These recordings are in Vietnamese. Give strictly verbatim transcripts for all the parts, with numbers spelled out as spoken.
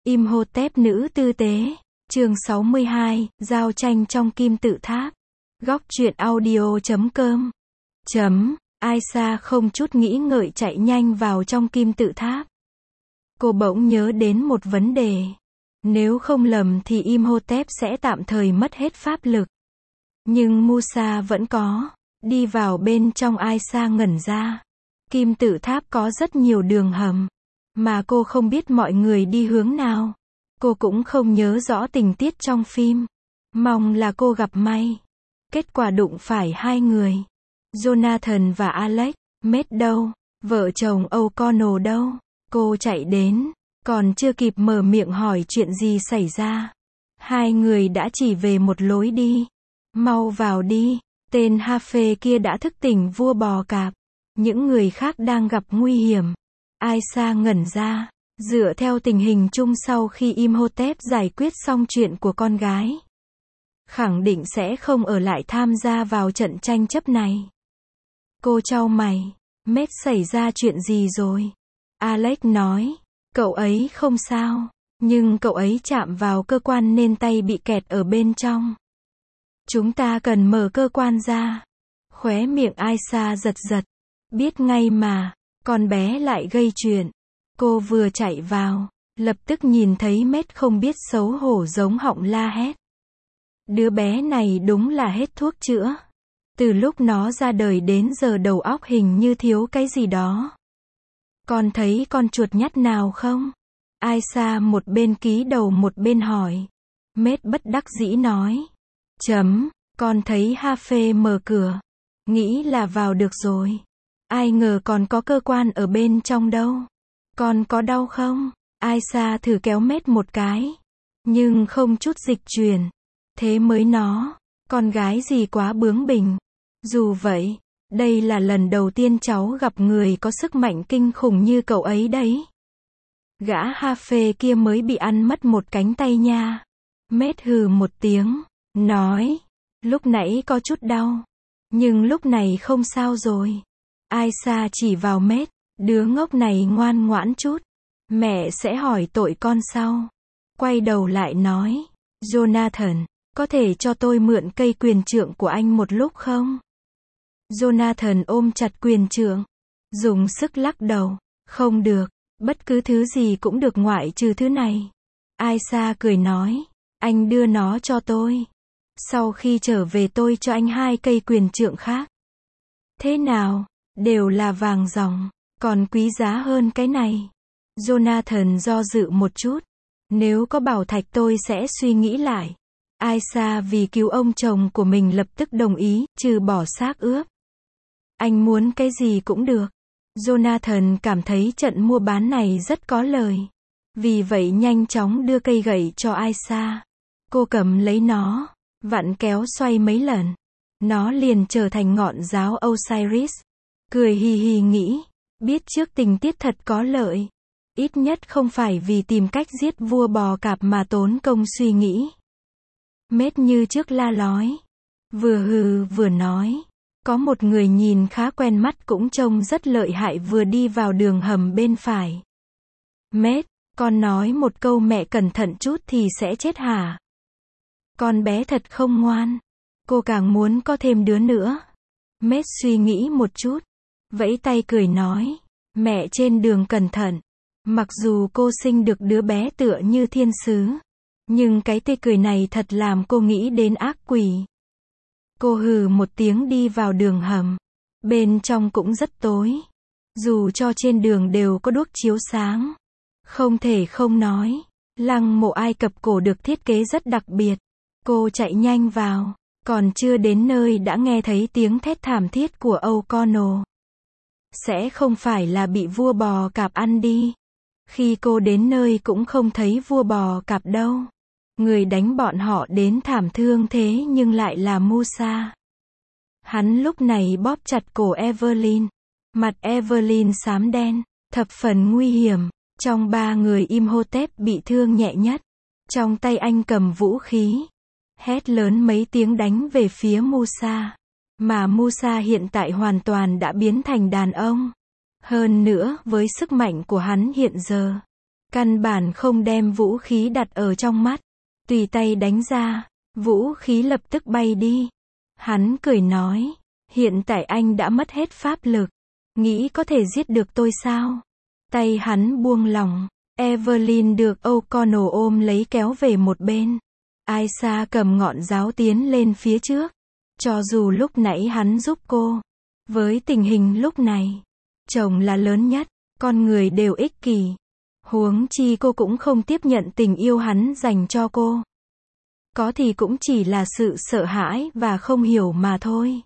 Imhotep nữ tư tế, chương sáu mươi hai, giao tranh trong kim tự tháp. Góc truyện audio chấm com. Chấm, Aisha không chút nghĩ ngợi chạy nhanh vào trong kim tự tháp. Cô bỗng nhớ đến một vấn đề. Nếu không lầm thì Imhotep sẽ tạm thời mất hết pháp lực. Nhưng Musa vẫn có. Đi vào bên trong, Aisha ngẩn ra. Kim tự tháp có rất nhiều đường hầm. Mà cô không biết mọi người đi hướng nào. Cô cũng không nhớ rõ tình tiết trong phim. Mong là cô gặp may. Kết quả đụng phải hai người. Jonathan và Alex. Matt đâu? Vợ chồng O'Connell đâu? Cô chạy đến. Còn chưa kịp mở miệng hỏi chuyện gì xảy ra. Hai người đã chỉ về một lối đi. Mau vào đi. Tên Hafe kia đã thức tỉnh vua bò cạp. Những người khác đang gặp nguy hiểm. Aisha ngẩn ra. Dựa theo tình hình chung sau khi Imhotep giải quyết xong chuyện của con gái, khẳng định sẽ không ở lại tham gia vào trận tranh chấp này. Cô chau mày. Matt xảy ra chuyện gì rồi? Alex nói. Cậu ấy không sao. Nhưng cậu ấy chạm vào cơ quan nên tay bị kẹt ở bên trong. Chúng ta cần mở cơ quan ra. Khóe miệng Aisha giật giật. Biết ngay mà. Con bé lại gây chuyện. Cô vừa chạy vào, lập tức nhìn thấy Matt không biết xấu hổ giống họng la hét. Đứa bé này đúng là hết thuốc chữa. Từ lúc nó ra đời đến giờ đầu óc hình như thiếu cái gì đó. Con thấy con chuột nhắt nào không? Aisha một bên cúi đầu một bên hỏi. Matt bất đắc dĩ nói. Chấm, con thấy Hafe mở cửa. Nghĩ là vào được rồi. Ai ngờ còn có cơ quan ở bên trong đâu. Con có đau không? Aisha thử kéo Matt một cái. Nhưng không chút dịch chuyển. Thế mới nó. Con gái gì quá bướng bỉnh. Dù vậy, đây là lần đầu tiên cháu gặp người có sức mạnh kinh khủng như cậu ấy đấy. Gã Hafe kia mới bị ăn mất một cánh tay nha. Matt hừ một tiếng. Nói. Lúc nãy có chút đau. Nhưng lúc này không sao rồi. Aisha chỉ vào Matt. Đứa ngốc này ngoan ngoãn chút. Mẹ sẽ hỏi tội con sau. Quay đầu lại nói. Jonathan, có thể cho tôi mượn cây quyền trượng của anh một lúc không? Jonathan ôm chặt quyền trượng. Dùng sức lắc đầu. Không được. Bất cứ thứ gì cũng được ngoại trừ thứ này. Aisha cười nói. Anh đưa nó cho tôi. Sau khi trở về tôi cho anh hai cây quyền trượng khác. Thế nào? Đều là vàng ròng. Còn quý giá hơn cái này. Jonathan do dự một chút. Nếu có bảo thạch tôi sẽ suy nghĩ lại. Aisha vì cứu ông chồng của mình lập tức đồng ý, trừ bỏ xác ướp. Anh muốn cái gì cũng được. Jonathan cảm thấy trận mua bán này rất có lời. Vì vậy nhanh chóng đưa cây gậy cho Aisha. Cô cầm lấy nó, vặn kéo xoay mấy lần. Nó liền trở thành ngọn giáo Osiris. Cười hì hì nghĩ. Biết trước tình tiết thật có lợi. Ít nhất không phải vì tìm cách giết vua bò cạp mà tốn công suy nghĩ. Matt như trước la lói. Vừa hừ vừa nói. Có một người nhìn khá quen mắt cũng trông rất lợi hại vừa đi vào đường hầm bên phải. Matt, con nói một câu mẹ cẩn thận chút thì sẽ chết hả? Con bé thật không ngoan. Cô càng muốn có thêm đứa nữa. Matt suy nghĩ một chút. Vẫy tay cười nói. Mẹ trên đường cẩn thận. Mặc dù cô sinh được đứa bé tựa như thiên sứ. Nhưng cái tê cười này thật làm cô nghĩ đến ác quỷ. Cô hừ một tiếng đi vào đường hầm. Bên trong cũng rất tối. Dù cho trên đường đều có đuốc chiếu sáng. Không thể không nói. Lăng mộ Ai Cập cổ được thiết kế rất đặc biệt. Cô chạy nhanh vào. Còn chưa đến nơi đã nghe thấy tiếng thét thảm thiết của O'Connell. Sẽ không phải là bị vua bò cạp ăn đi. Khi cô đến nơi cũng không thấy vua bò cạp đâu. Người đánh bọn họ đến thảm thương thế nhưng lại là Musa. Hắn lúc này bóp chặt cổ Evelyn. Mặt Evelyn xám đen, thập phần nguy hiểm. Trong ba người Imhotep bị thương nhẹ nhất. Trong tay anh cầm vũ khí. Hét lớn mấy tiếng đánh về phía Musa. Mà Musa hiện tại hoàn toàn đã biến thành đàn ông. Hơn nữa, với sức mạnh của hắn hiện giờ, Căn bản không đem vũ khí đặt ở trong mắt. Tùy tay đánh ra, vũ khí lập tức bay đi. Hắn cười nói, hiện tại anh đã mất hết pháp lực. Nghĩ có thể giết được tôi sao? Tay hắn buông lỏng. Evelyn được O'Connell ôm lấy kéo về một bên. Aisha cầm ngọn giáo tiến lên phía trước. Cho dù lúc nãy hắn giúp cô. Với tình hình lúc này, chồng là lớn nhất, con người đều ích kỷ. Huống chi cô cũng không tiếp nhận tình yêu hắn dành cho cô. Có thì cũng chỉ là sự sợ hãi và không hiểu mà thôi.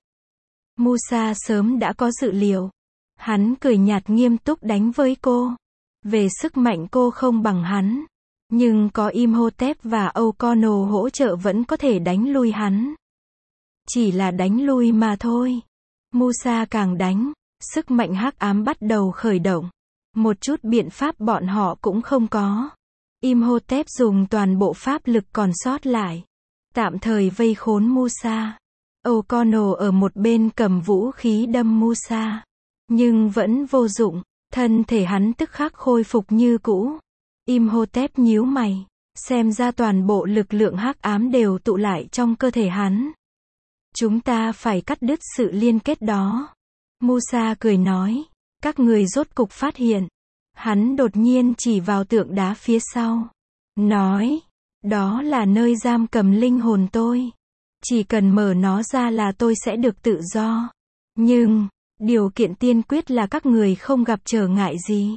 Musa sớm đã có dự liệu. Hắn cười nhạt nghiêm túc đánh với cô. Về sức mạnh cô không bằng hắn. Nhưng có Imhotep và O'Connell hỗ trợ vẫn có thể đánh lui hắn. Chỉ là đánh lui mà thôi. Musa càng đánh, sức mạnh hắc ám bắt đầu khởi động. Một chút biện pháp bọn họ cũng không có. Imhotep dùng toàn bộ pháp lực còn sót lại. Tạm thời vây khốn Musa. O'Connell ở một bên cầm vũ khí đâm Musa. Nhưng vẫn vô dụng. Thân thể hắn tức khắc khôi phục như cũ. Imhotep nhíu mày. Xem ra toàn bộ lực lượng hắc ám đều tụ lại trong cơ thể hắn. Chúng ta phải cắt đứt sự liên kết đó. Musa cười nói. Các người rốt cục phát hiện. Hắn đột nhiên chỉ vào tượng đá phía sau. Nói. Đó là nơi giam cầm linh hồn tôi. Chỉ cần mở nó ra là tôi sẽ được tự do. Nhưng, điều kiện tiên quyết là các người không gặp trở ngại gì.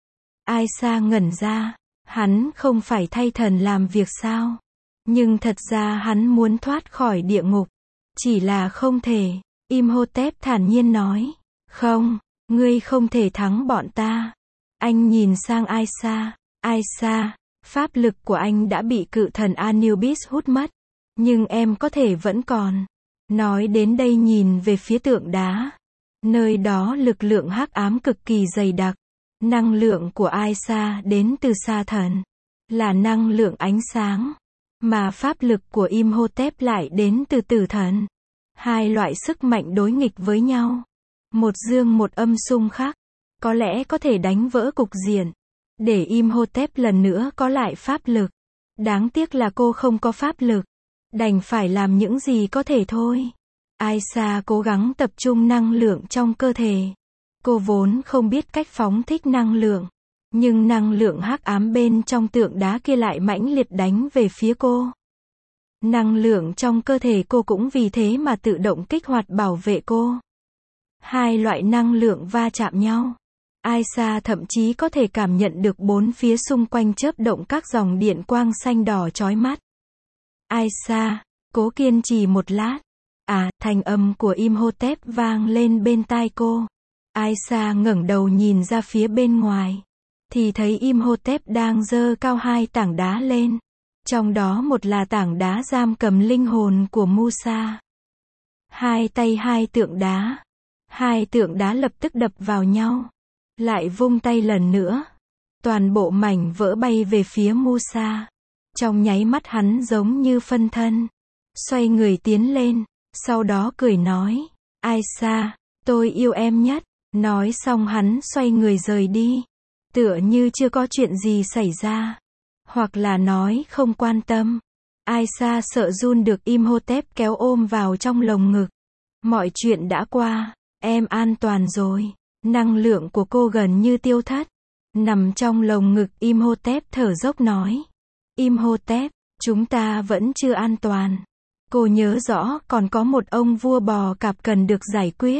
Aisha ngẩn ra. Hắn không phải thay thần làm việc sao? Nhưng thật ra hắn muốn thoát khỏi địa ngục. Chỉ là không thể. Imhotep thản nhiên nói. Không, ngươi không thể thắng bọn ta. Anh nhìn sang Aisha. Aisha, pháp lực của anh đã bị cự thần Anubis hút mất. Nhưng em có thể vẫn còn. Nói đến đây nhìn về phía tượng đá. Nơi đó lực lượng hắc ám cực kỳ dày đặc. Năng lượng của Aisha đến từ sa thần. Là năng lượng ánh sáng. Mà pháp lực của Imhotep lại đến từ tử thần. Hai loại sức mạnh đối nghịch với nhau. Một dương một âm xung khắc. Có lẽ có thể đánh vỡ cục diện. Để Imhotep lần nữa có lại pháp lực. Đáng tiếc là cô không có pháp lực. Đành phải làm những gì có thể thôi. Aisha cố gắng tập trung năng lượng trong cơ thể. Cô vốn không biết cách phóng thích năng lượng. Nhưng năng lượng hắc ám bên trong tượng đá kia lại mãnh liệt đánh về phía cô. Năng lượng trong cơ thể cô cũng vì thế mà tự động kích hoạt bảo vệ cô. Hai loại năng lượng va chạm nhau. Aisha thậm chí có thể cảm nhận được bốn phía xung quanh chớp động các dòng điện quang xanh đỏ chói mắt. Aisha, cố kiên trì một lát. À, thanh âm của Imhotep vang lên bên tai cô. Aisha ngẩng đầu nhìn ra phía bên ngoài. Thì thấy Imhotep đang giơ cao hai tảng đá lên. Trong đó một là tảng đá giam cầm linh hồn của Musa. Hai tay hai tượng đá. Hai tượng đá lập tức đập vào nhau. Lại vung tay lần nữa. Toàn bộ mảnh vỡ bay về phía Musa. Trong nháy mắt hắn giống như phân thân. Xoay người tiến lên. Sau đó cười nói. Aisha, tôi yêu em nhất. Nói xong hắn xoay người rời đi. Tựa như chưa có chuyện gì xảy ra. Hoặc là nói không quan tâm. Aisha sợ run được Imhotep kéo ôm vào trong lồng ngực. Mọi chuyện đã qua. Em an toàn rồi. Năng lượng của cô gần như tiêu thất. Nằm trong lồng ngực Imhotep thở dốc nói. Imhotep, chúng ta vẫn chưa an toàn. Cô nhớ rõ còn có một ông vua bò cạp cần được giải quyết.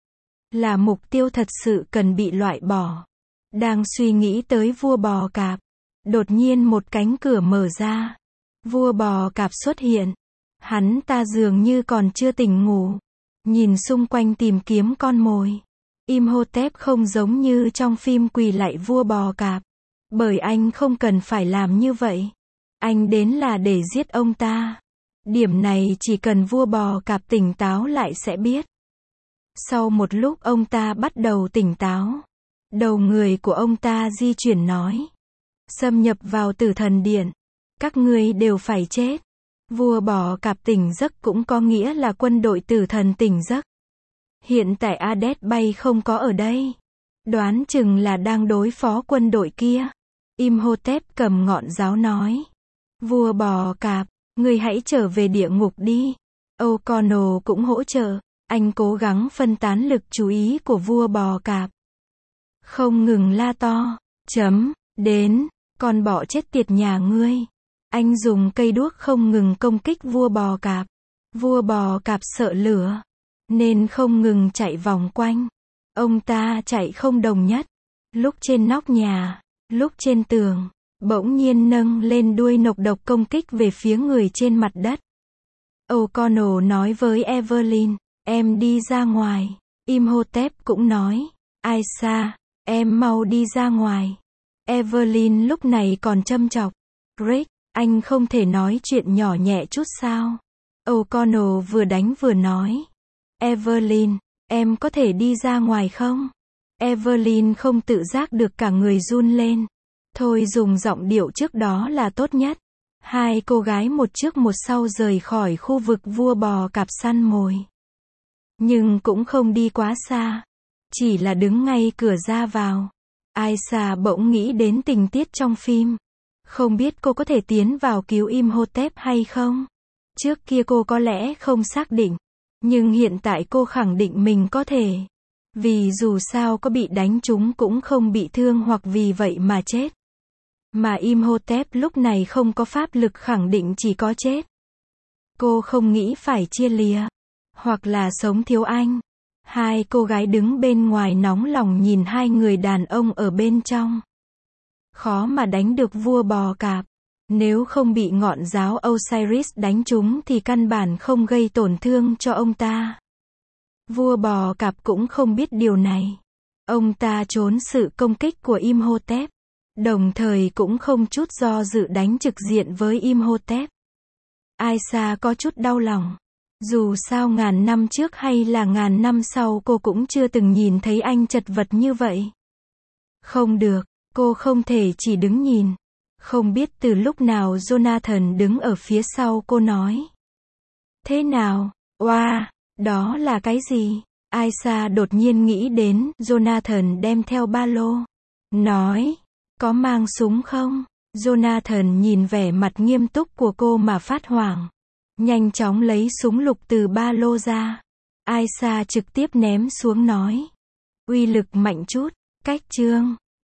Là mục tiêu thật sự cần bị loại bỏ. Đang suy nghĩ tới vua bò cạp. Đột nhiên một cánh cửa mở ra. Vua bò cạp xuất hiện. Hắn ta dường như còn chưa tỉnh ngủ. Nhìn xung quanh tìm kiếm con mồi. Imhotep không giống như trong phim quỳ lạy vua bò cạp. Bởi anh không cần phải làm như vậy. Anh đến là để giết ông ta. Điểm này chỉ cần vua bò cạp tỉnh táo lại sẽ biết. Sau một lúc ông ta bắt đầu tỉnh táo. Đầu người của ông ta di chuyển nói. Xâm nhập vào tử thần điện. Các ngươi đều phải chết. Vua bò cạp tỉnh giấc cũng có nghĩa là quân đội tử thần tỉnh giấc. Hiện tại Hades bay không có ở đây. Đoán chừng là đang đối phó quân đội kia. Imhotep cầm ngọn giáo nói. Vua bò cạp, ngươi hãy trở về địa ngục đi. O'Connell cũng hỗ trợ, anh cố gắng phân tán lực chú ý của vua bò cạp. Không ngừng la to, chấm, đến, con bọ chết tiệt nhà ngươi. Anh dùng cây đuốc không ngừng công kích vua bò cạp. Vua bò cạp sợ lửa, nên không ngừng chạy vòng quanh. Ông ta chạy không đồng nhất. Lúc trên nóc nhà, lúc trên tường, bỗng nhiên nâng lên đuôi nọc độc công kích về phía người trên mặt đất. O'Connell nói với Evelyn, em đi ra ngoài. Imhotep cũng nói, Aisha, em mau đi ra ngoài. Evelyn lúc này còn châm chọc. Rick, anh không thể nói chuyện nhỏ nhẹ chút sao? O'Connell vừa đánh vừa nói. Evelyn, em có thể đi ra ngoài không? Evelyn không tự giác được cả người run lên. Thôi dùng giọng điệu trước đó là tốt nhất. Hai cô gái một trước một sau rời khỏi khu vực vua bò cạp săn mồi. Nhưng cũng không đi quá xa. Chỉ là đứng ngay cửa ra vào. Aisha bỗng nghĩ đến tình tiết trong phim. Không biết cô có thể tiến vào cứu Imhotep hay không? Trước kia cô có lẽ không xác định. Nhưng hiện tại cô khẳng định mình có thể. Vì dù sao có bị đánh trúng cũng không bị thương hoặc vì vậy mà chết. Mà Imhotep lúc này không có pháp lực khẳng định chỉ có chết. Cô không nghĩ phải chia lìa. Hoặc là sống thiếu anh. Hai cô gái đứng bên ngoài nóng lòng nhìn hai người đàn ông ở bên trong. Khó mà đánh được vua bò cạp. Nếu không bị ngọn giáo Osiris đánh trúng thì căn bản không gây tổn thương cho ông ta. Vua bò cạp cũng không biết điều này. Ông ta trốn sự công kích của Imhotep. Đồng thời cũng không chút do dự đánh trực diện với Imhotep. Aisha có chút đau lòng. Dù sao ngàn năm trước hay là ngàn năm sau cô cũng chưa từng nhìn thấy anh chật vật như vậy. Không được, cô không thể chỉ đứng nhìn. Không biết từ lúc nào Jonathan đứng ở phía sau cô nói. Thế nào? Oa, wow, đó là cái gì? Aisha đột nhiên nghĩ đến Jonathan đem theo ba lô. Nói, có mang súng không? Jonathan nhìn vẻ mặt nghiêm túc của cô mà phát hoảng. Nhanh chóng lấy súng lục từ ba lô ra. Aisha trực tiếp ném xuống nói. Uy lực mạnh chút, cách chương.